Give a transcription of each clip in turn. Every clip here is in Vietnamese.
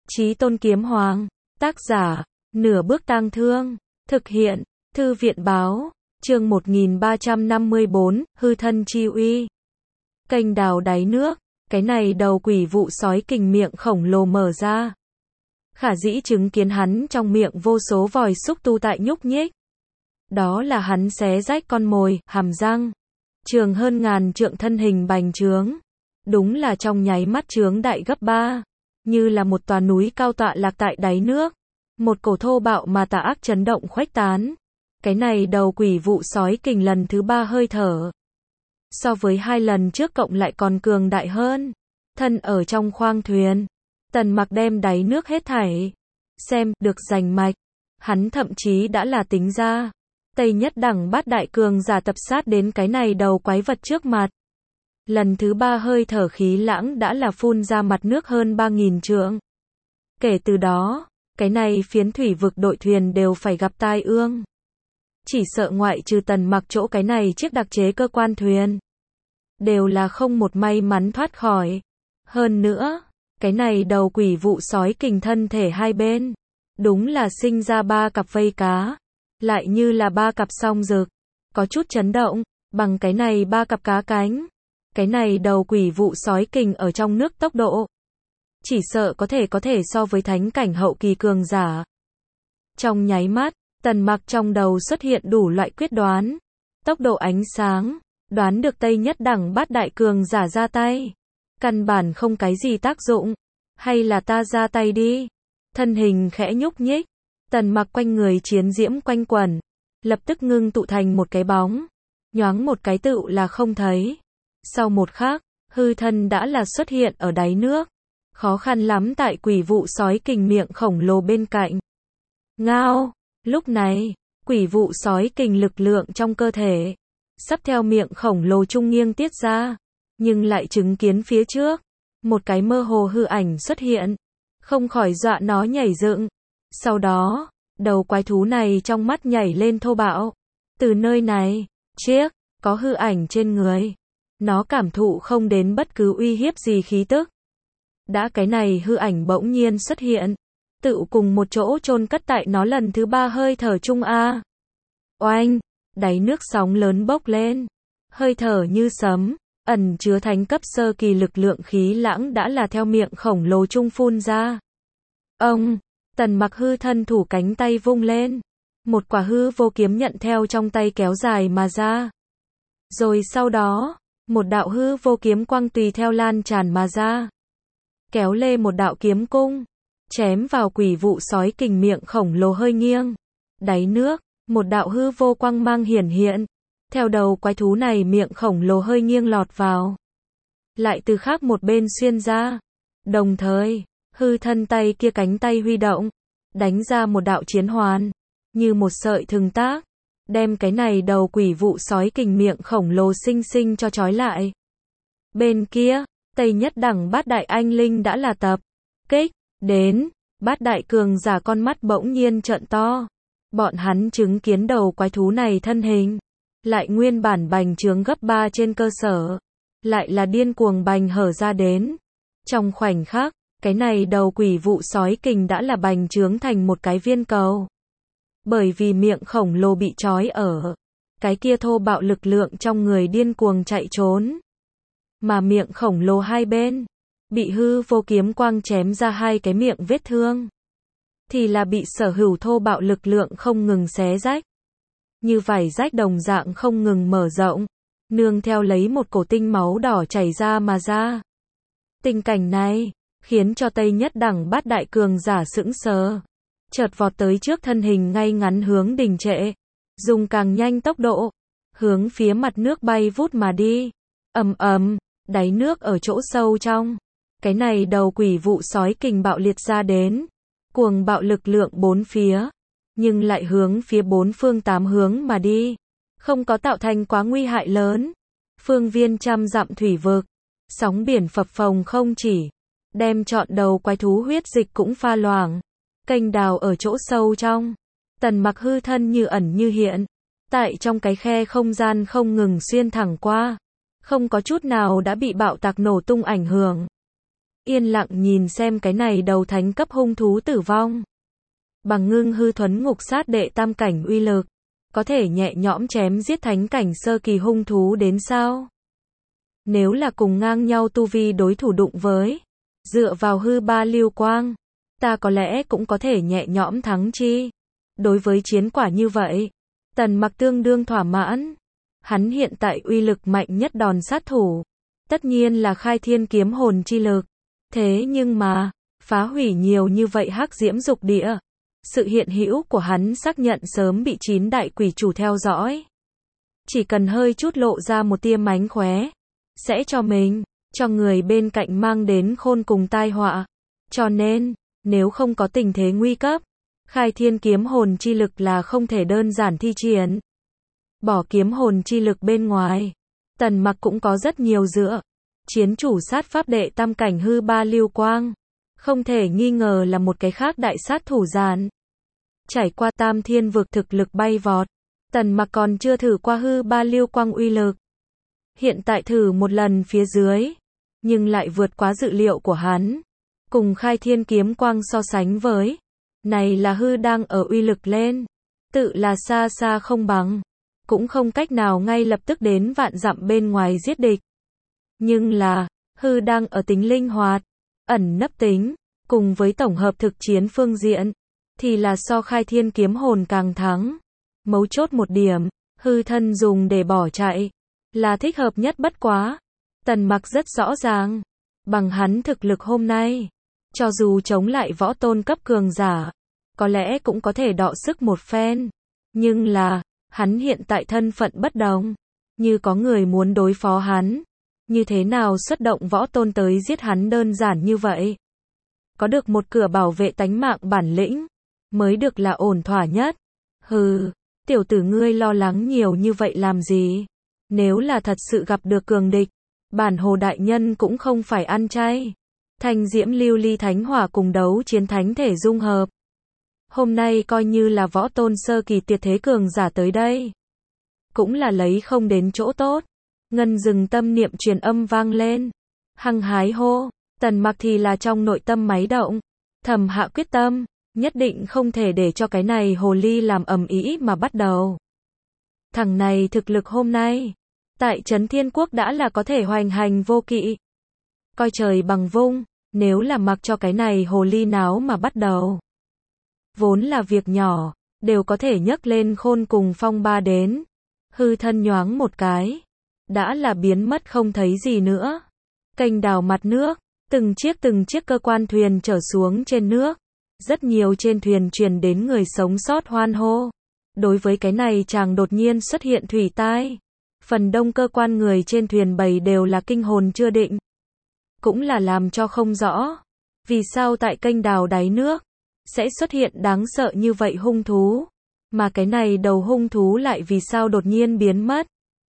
Chí Tôn Kiếm Hoàng, tác giả, Nửa Bước Tang Thương, thực hiện, Thư viện báo, chương 1354, hư thân chi uy. Kênh đào đáy nước, cái này đầu quỷ vụ sói kình miệng khổng lồ mở ra. Khả dĩ chứng kiến hắn trong miệng vô số vòi xúc tu tại nhúc nhích. Đó là hắn xé rách con mồi, hàm răng. Trường hơn ngàn trượng thân hình bành trướng. Đúng là trong nháy mắt trướng đại gấp 3. Như là một tòa núi cao tọa lạc tại đáy nước. Một cổ thô bạo mà tà ác chấn động khuếch tán. Cái này đầu quỷ vụ sói kình lần thứ 3 hơi thở. So với 2 lần trước cộng lại còn cường đại hơn. Thân ở trong khoang thuyền. Tần Mặc đem đáy nước hết thảy. Xem, được rành mạch. Hắn thậm chí đã là tính ra. Tây nhất đẳng bát đại cường giả tập sát đến cái này đầu quái vật trước mặt. Lần thứ 3 hơi thở khí lãng đã là phun ra mặt nước hơn 3.000 trượng. Kể từ đó, cái này phiến thủy vực đội thuyền đều phải gặp tai ương. Chỉ sợ ngoại trừ Tần Mặc chỗ cái này chiếc đặc chế cơ quan thuyền. Đều là không một may mắn thoát khỏi. Hơn nữa, cái này đầu quỷ vụ sói kình thân thể hai bên. Đúng là sinh ra 3 cặp vây cá. Lại như là 3 cặp song rực. Có chút chấn động, bằng cái này 3 cặp cá cánh. Cái này đầu quỷ vụ sói kình ở trong nước tốc độ. Chỉ sợ có thể so với thánh cảnh hậu kỳ cường giả. Trong nháy mắt, Tần Mặc trong đầu xuất hiện đủ loại quyết đoán. Tốc độ ánh sáng, đoán được Tây nhất đẳng bát đại cường giả ra tay. Căn bản không cái gì tác dụng. Hay là ta ra tay đi. Thân hình khẽ nhúc nhích. Tần Mặc quanh người chiến diễm quanh quẩn. Lập tức ngưng tụ thành một cái bóng. Nhoáng một cái tựu là không thấy. Sau một khắc, hư thân đã là xuất hiện ở đáy nước. Khó khăn lắm tại quỷ vụ sói kình miệng khổng lồ bên cạnh. Ngao! Lúc này, quỷ vụ sói kình lực lượng trong cơ thể. Sắp theo miệng khổng lồ trung nghiêng tiết ra. Nhưng lại chứng kiến phía trước. Một cái mơ hồ hư ảnh xuất hiện. Không khỏi dọa nó nhảy dựng. Sau đó, đầu quái thú này trong mắt nhảy lên thô bạo. Từ nơi này, chiếc, có hư ảnh trên người. Nó cảm thụ không đến bất cứ uy hiếp gì khí tức. Đã cái này hư ảnh bỗng nhiên xuất hiện. Tự cùng một chỗ chôn cất tại nó lần thứ 3 hơi thở chung a. Oanh! Đáy nước sóng lớn bốc lên. Hơi thở như sấm. Ẩn chứa thánh cấp sơ kỳ lực lượng khí lãng đã là theo miệng khổng lồ trung phun ra. Ông! Tần Mặc hư thân thủ cánh tay vung lên. Một quả hư vô kiếm nhận theo trong tay kéo dài mà ra. Rồi sau đó, một đạo hư vô kiếm quang tùy theo lan tràn mà ra. Kéo lê một đạo kiếm cung. Chém vào quỷ vụ sói kình miệng khổng lồ hơi nghiêng. Đáy nước, một đạo hư vô quang mang hiển hiện. Theo đầu quái thú này miệng khổng lồ hơi nghiêng lọt vào. Lại từ khác một bên xuyên ra. Đồng thời, hư thân tay kia cánh tay huy động. Đánh ra một đạo chiến hoàn. Như một sợi thừng tác. Đem cái này đầu quỷ vụ sói kình miệng khổng lồ xinh xinh cho trói lại. Bên kia, Tây nhất đẳng bát đại anh linh đã là tập kích đến. Bát đại cường giả con mắt bỗng nhiên trợn to. Bọn hắn chứng kiến đầu quái thú này thân hình. Lại nguyên bản bành trướng gấp 3 trên cơ sở. Lại là điên cuồng bành hở ra đến. Trong khoảnh khắc, cái này đầu quỷ vụ sói kình đã là bành trướng thành một cái viên cầu. Bởi vì miệng khổng lồ bị trói ở. Cái kia thô bạo lực lượng trong người điên cuồng chạy trốn. Mà miệng khổng lồ hai bên. Bị hư vô kiếm quang chém ra 2 cái miệng vết thương. Thì là bị sở hữu thô bạo lực lượng không ngừng xé rách. Như vảy rách đồng dạng không ngừng mở rộng. Nương theo lấy một cổ tinh máu đỏ chảy ra mà ra. Tình cảnh này, khiến cho Tây nhất đẳng bát đại cường giả sững sờ. Chợt vọt tới trước thân hình ngay ngắn hướng đình trệ. Dùng càng nhanh tốc độ. Hướng phía mặt nước bay vút mà đi. Ầm ầm, đáy nước ở chỗ sâu trong. Cái này đầu quỷ vụ sói kình bạo liệt ra đến. Cuồng bạo lực lượng bốn phía. Nhưng lại hướng phía 4 phương 8 hướng mà đi. Không có tạo thành quá nguy hại lớn. Phương viên trăm dặm thủy vực. Sóng biển phập phồng không chỉ. Đem trọn đầu quái thú huyết dịch cũng pha loãng. Kênh đào ở chỗ sâu trong. Tần Mặc hư thân như ẩn như hiện. Tại trong cái khe không gian không ngừng xuyên thẳng qua. Không có chút nào đã bị bạo tạc nổ tung ảnh hưởng. yên lặng nhìn xem cái này đầu thánh cấp hung thú tử vong. Bằng ngưng hư thuấn ngục sát đệ tam cảnh uy lực, có thể nhẹ nhõm chém giết thánh cảnh sơ kỳ hung thú đến sao? Nếu là cùng ngang nhau tu vi đối thủ đụng với, dựa vào hư ba lưu quang, ta có lẽ cũng có thể nhẹ nhõm thắng chi. Đối với chiến quả như vậy, Tần Mặc tương đương thỏa mãn. Hắn hiện tại uy lực mạnh nhất đòn sát thủ, tất nhiên là khai thiên kiếm hồn chi lực. Thế nhưng mà, phá hủy nhiều như vậy hắc diễm dục địa, sự hiện hữu của hắn xác nhận sớm bị 9 đại quỷ chủ theo dõi. Chỉ cần hơi chút lộ ra một tia mánh khóe, sẽ cho mình, cho người bên cạnh mang đến khôn cùng tai họa. Cho nên, nếu không có tình thế nguy cấp, khai thiên kiếm hồn chi lực là không thể đơn giản thi triển. Bỏ kiếm hồn chi lực bên ngoài, Tần Mặc cũng có rất nhiều dựa. Chiến chủ sát pháp đệ tam cảnh hư ba lưu quang, không thể nghi ngờ là một cái khác đại sát thủ giàn. Trải qua tam thiên vực thực lực bay vọt, Tần Mặc còn chưa thử qua hư ba lưu quang uy lực. Hiện tại thử một lần phía dưới, nhưng lại vượt quá dự liệu của hắn. Cùng khai thiên kiếm quang so sánh với, này là hư đang ở uy lực lên, tự là xa xa không bằng, cũng không cách nào ngay lập tức đến vạn dặm bên ngoài giết địch. Nhưng là, hư đang ở tính linh hoạt, ẩn nấp tính, cùng với tổng hợp thực chiến phương diện, thì là so khai thiên kiếm hồn càng thắng. Mấu chốt một điểm, hư thân dùng để bỏ chạy, là thích hợp nhất bất quá. Tần Mặc rất rõ ràng, bằng hắn thực lực hôm nay, cho dù chống lại võ tôn cấp cường giả, có lẽ cũng có thể đọ sức một phen. Nhưng là, hắn hiện tại thân phận bất đồng, như có người muốn đối phó hắn, như thế nào xuất động võ tôn tới giết hắn đơn giản như vậy. Có được một cửa bảo vệ tánh mạng bản lĩnh, mới được là ổn thỏa nhất. Hừ, tiểu tử ngươi lo lắng nhiều như vậy làm gì? Nếu là thật sự gặp được cường địch, bản hồ đại nhân cũng không phải ăn chay. Thanh diễm lưu ly thánh hỏa cùng đấu chiến thánh thể dung hợp. Hôm nay coi như là võ tôn sơ kỳ tuyệt thế cường giả tới đây, cũng là lấy không đến chỗ tốt. Ngân dừng tâm niệm truyền âm vang lên. Hăng hái hô, Tần Mặc thì là trong nội tâm máy động, thầm hạ quyết tâm, nhất định không thể để cho cái này hồ ly làm ầm ĩ mà bắt đầu. Thằng này thực lực hôm nay, tại Trấn Thiên Quốc đã là có thể hoành hành vô kỵ. Coi trời bằng vung, nếu là mặc cho cái này hồ ly náo mà bắt đầu. Vốn là việc nhỏ, đều có thể nhấc lên khôn cùng phong ba đến. Hư thân nhoáng một cái, đã là biến mất không thấy gì nữa. Kênh đào mặt nước, từng chiếc cơ quan thuyền trở xuống trên nước. Rất nhiều trên thuyền truyền đến người sống sót hoan hô. Đối với cái này chàng đột nhiên xuất hiện thủy tai, phần đông cơ quan người trên thuyền bầy đều là kinh hồn chưa định. Cũng là làm cho không rõ, vì sao tại kênh đào đáy nước, sẽ xuất hiện đáng sợ như vậy hung thú, mà cái này đầu hung thú lại vì sao đột nhiên biến mất.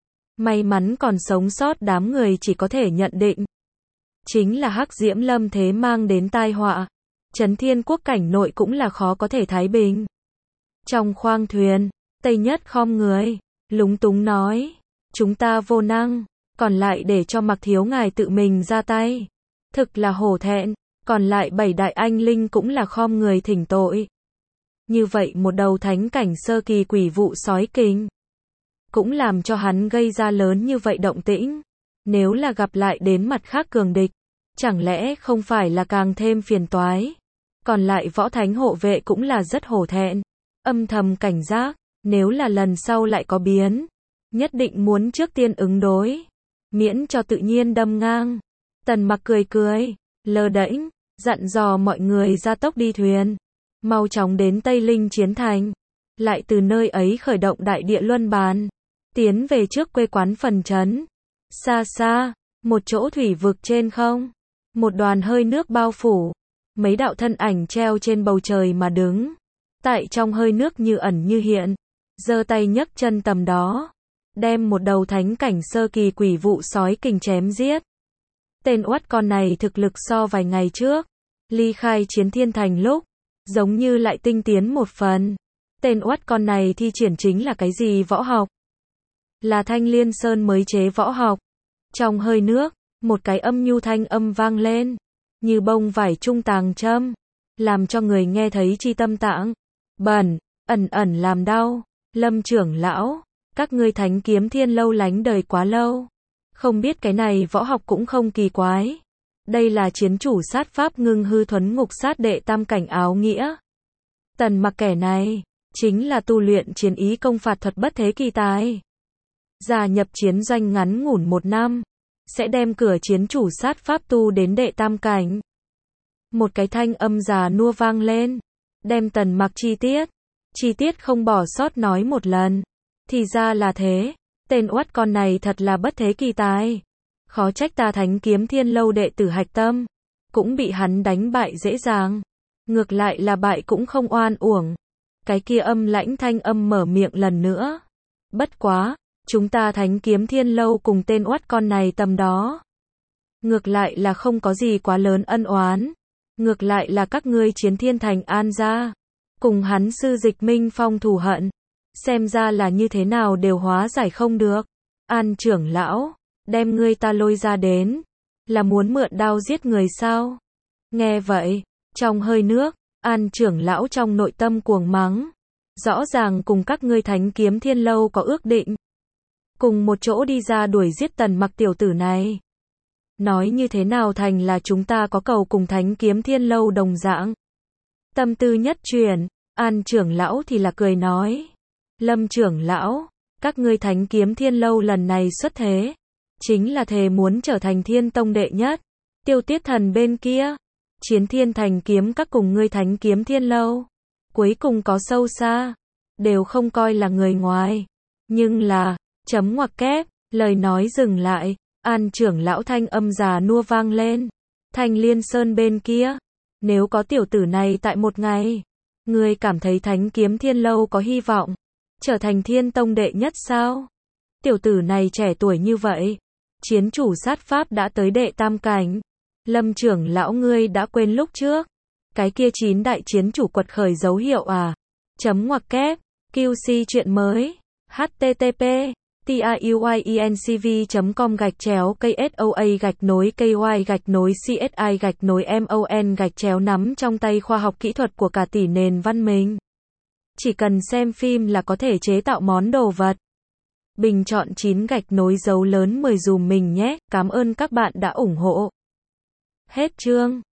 May mắn còn sống sót đám người chỉ có thể nhận định, chính là hắc diễm lâm thế mang đến tai họa. Trấn Thiên Quốc cảnh nội cũng là khó có thể thái bình. Trong khoang thuyền, Tây Nhất khom người, lúng túng nói, chúng ta vô năng, còn lại để cho Mặc thiếu ngài tự mình ra tay. Thực là hổ thẹn, còn lại 7 đại anh linh cũng là khom người thỉnh tội. Như vậy một đầu thánh cảnh sơ kỳ quỷ vụ sói kinh, cũng làm cho hắn gây ra lớn như vậy động tĩnh. Nếu là gặp lại đến mặt khác cường địch, chẳng lẽ không phải là càng thêm phiền toái. Còn lại võ thánh hộ vệ cũng là rất hổ thẹn, âm thầm cảnh giác, nếu là lần sau lại có biến, nhất định muốn trước tiên ứng đối, miễn cho tự nhiên đâm ngang. Tần Mặc cười, lơ đễnh, dặn dò mọi người ra tốc đi thuyền, mau chóng đến Tây Linh Chiến Thành, lại từ nơi ấy khởi động đại địa luân bàn, tiến về trước quê quán phần trấn. Xa xa, một chỗ thủy vực trên không, một đoàn hơi nước bao phủ, mấy đạo thân ảnh treo trên bầu trời mà đứng, tại trong hơi nước như ẩn như hiện, giơ tay nhấc chân tầm đó, đem một đầu thánh cảnh sơ kỳ quỷ vụ sói kình chém giết. Tên oắt con này thực lực so vài ngày trước, ly khai Chiến Thiên Thành lúc, giống như lại tinh tiến một phần. Tên oắt con này thi triển chính là cái gì võ học? Là Thanh Liên Sơn mới chế võ học. Trong hơi nước, một cái âm nhu thanh âm vang lên. như bông vải trung tàng châm, làm cho người nghe thấy chi tâm tạng bẩn, ẩn ẩn làm đau. Lâm trưởng lão, các ngươi Thánh Kiếm Thiên lâu lánh đời quá lâu, không biết cái này võ học cũng không kỳ quái. Đây là chiến chủ sát pháp ngưng hư thuấn ngục sát đệ tam cảnh áo nghĩa. Tần Mặc kẻ này, chính là tu luyện chiến ý công phạt thuật bất thế kỳ tài. Gia nhập chiến doanh ngắn ngủn 1 năm, sẽ đem cửa chiến chủ sát pháp tu đến đệ tam cảnh. Một cái thanh âm già nua vang lên, đem Tần Mặc chi tiết không bỏ sót nói một lần. Thì ra là thế, tên oát con này thật là bất thế kỳ tài. Khó trách ta Thánh Kiếm Thiên lâu đệ tử hạch tâm, cũng bị hắn đánh bại dễ dàng. Ngược lại là bại cũng không oan uổng. Cái kia âm lãnh thanh âm mở miệng lần nữa. Bất quá, chúng ta Thánh Kiếm Thiên lâu cùng tên oát con này tầm đó. Ngược lại là không có gì quá lớn ân oán. Ngược lại là các ngươi Chiến Thiên Thành An gia, cùng hắn sư Dịch Minh Phong thù hận. Xem ra là như thế nào đều hóa giải không được. An trưởng lão, đem ngươi ta lôi ra đến, là muốn mượn đao giết người sao? Nghe vậy, trong hơi nước, An trưởng lão trong nội tâm cuồng mắng. Rõ ràng cùng các ngươi Thánh Kiếm Thiên lâu có ước định. Cùng một chỗ đi ra đuổi giết Tần Mặc tiểu tử này. Nói như thế nào thành là chúng ta có cầu cùng Thánh Kiếm Thiên lâu đồng dạng. Tâm tư nhất chuyển, An trưởng lão thì là cười nói. Lâm trưởng lão, các ngươi Thánh Kiếm Thiên lâu lần này xuất thế, chính là thề muốn trở thành Thiên Tông đệ nhất. Tiêu Tiết Thần bên kia, Chiến Thiên Thành kiếm các cùng ngươi Thánh Kiếm Thiên lâu, cuối cùng có sâu xa, đều không coi là người ngoài. Nhưng là, chấm ngoặc kép, lời nói dừng lại, An trưởng lão thanh âm già nua vang lên. Thanh Liên Sơn bên kia, nếu có tiểu tử này tại một ngày, ngươi cảm thấy Thánh Kiếm Thiên lâu có hy vọng trở thành Thiên Tông đệ nhất sao? Tiểu tử này trẻ tuổi như vậy, chiến chủ sát pháp đã tới đệ tam cảnh. Lâm trưởng lão ngươi đã quên lúc trước, cái kia 9 đại chiến chủ quật khởi dấu hiệu à? Chấm ngoặc kép, QC chuyện mới, http://tayuinCV.com/KSOA-KY-CSI-MON nắm trong tay khoa học kỹ thuật của cả tỷ nền văn minh. Chỉ cần xem phim là có thể chế tạo món đồ vật. Bình chọn 9 dấu lớn 10 dùm mình nhé. Cảm ơn các bạn đã ủng hộ. Hết chương.